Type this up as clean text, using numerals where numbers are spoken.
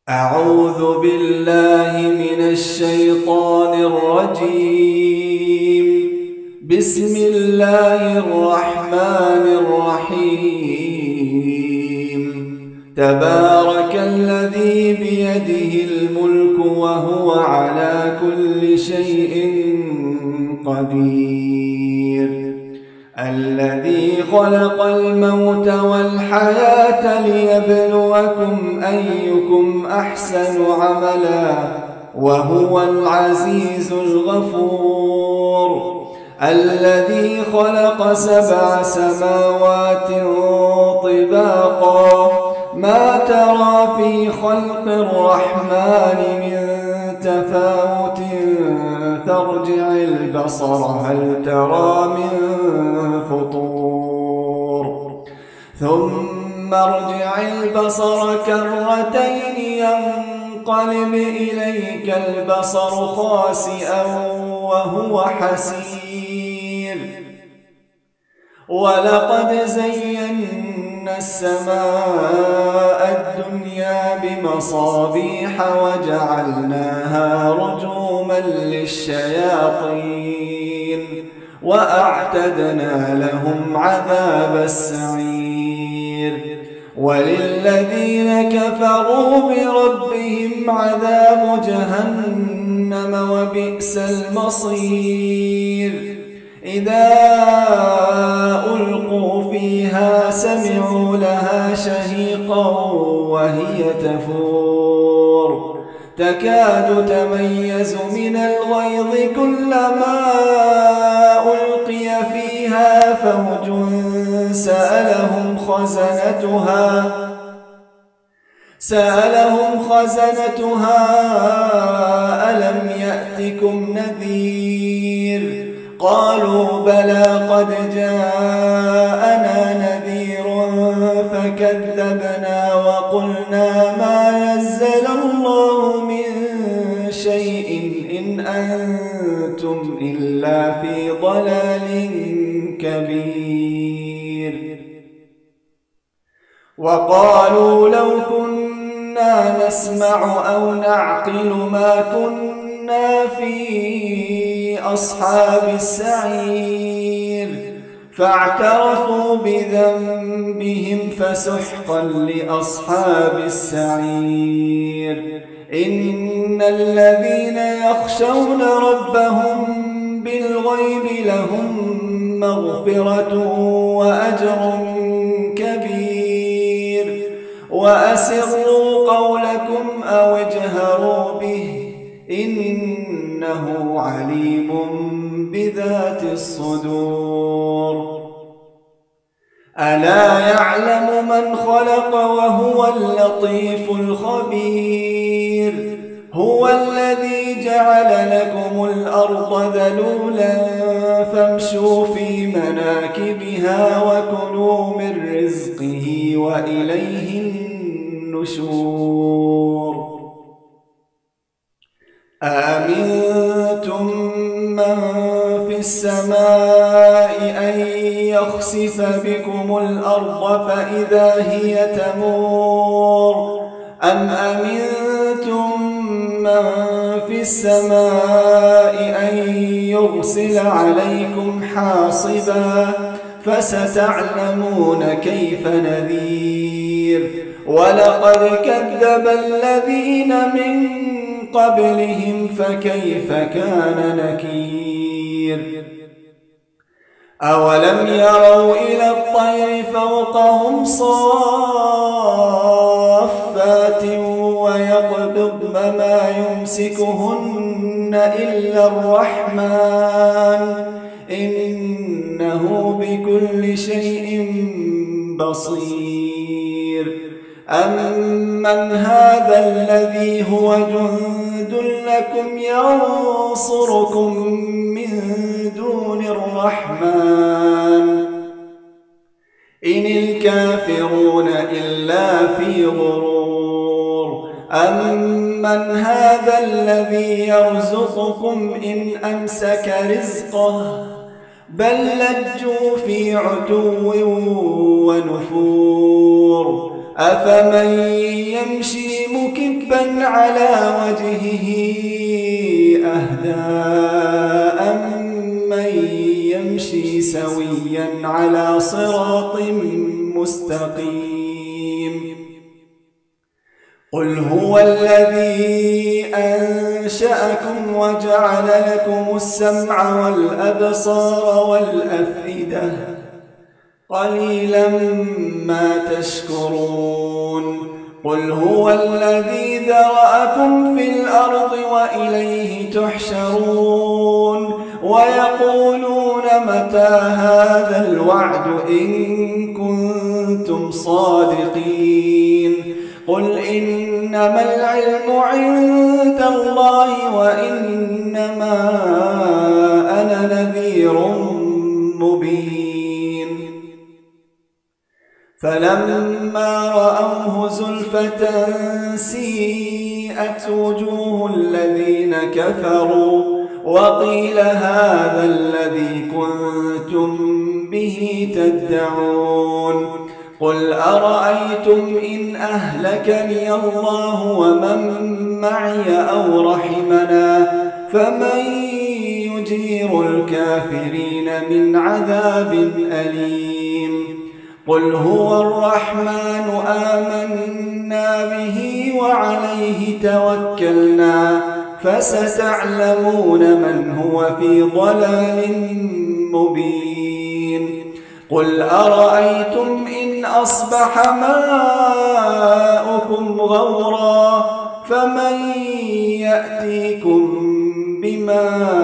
أعوذ بالله من الشيطان الرجيم. بسم الله الرحمن الرحيم. تبارك الذي بيده الملك وهو على كل شيء قدير. الذي خلق الموت والحياة ليبلوكم أيكم أحسن عملا وهو العزيز الغفور. الذي خلق 7 سماوات طباقا ما ترى في خلق الرحمن من تفاوت فارجع البصر هل ترى من فطور ثم ارجع البصر كرتين ينقلب إليك البصر خاسئا وهو حسير. ولقد زينا السماء الدنيا بمصابيح وجعلناها رجوما للشياطين وأعتدنا لهم عذاب السعير. وللذين كفروا بربهم عذاب جهنم وبئس المصير. إذا ألقوا فيها سمعوا لها شهيقا وهي تفور تكاد تميز من الغيظ كلما ألقي فيها فوج سألهم خزنتها ألم يأتكم نذير؟ قالوا بلى قد جاءنا نذير فكذبنا وقلنا ما نزل الله من شيء إن أنتم إلا في ضلال كبير. وقالوا لو كنا نسمع أو نعقل ما كنا في أصحاب السعير. فاعترفوا بذنبهم فسحقا لأصحاب السعير. إن الذين يخشون ربهم بالغيب لهم مغفرة وأجر كبير. وأسروا قولكم أو اجهروا به إنه عليم بذات الصدور. ألا يعلم من خلق وهو اللطيف الخبير. هو الذي جعل لكم الأرض ذلولا فامشوا في مناكبها وكلوا من رزقه وإليه النشور. أأمنتم من في السماء أن يخسف بكم الأرض فإذا هي تمور أم أمنتم من في السماء أن يرسل عليكم حاصبا فستعلمون كيف نذير. ولقد كذب الذين من قبلهم فكيف كان نكير. أولم يروا إلى الطير فوقهم صافات ويقبضن ما يمسكهن إلا الرحمن إنه بكل شيء بصير. أمن هذا الذي هو جند لكم ينصركم من دون الرحمن إن الكافرون إلا في غرور. أمن هذا الذي يرزقكم إن أمسك رزقه بل لجوا في عتو ونفور. أفمن يمشي مكبا على وجهه أهدى أمن يمشي سويا على صراط مستقيم قل هو الذي أنشأكم وجعل لكم السمع والأبصار والأفئدة قليلا ما تشكرون قل هو الذي ذرأكم في الأرض وإليه تحشرون ويقولون متى هذا الوعد إن كنتم صادقين قل إنما العلم عند الله وإنما أنا نذير مبين فلما رأوه زلفة سيئت وجوه الذين كفروا وقيل هذا الذي كنتم به تدعون قل أرأيتم إن أهلكني الله ومن معي أو رحمنا فمن يجير الكافرين من عذاب أليم قل هو الرحمن آمنا به وعليه توكلنا فستعلمون من هو في ضلال مبين قل أرأيتم إن أصبح ماؤكم غورا فمن يأتيكم بماء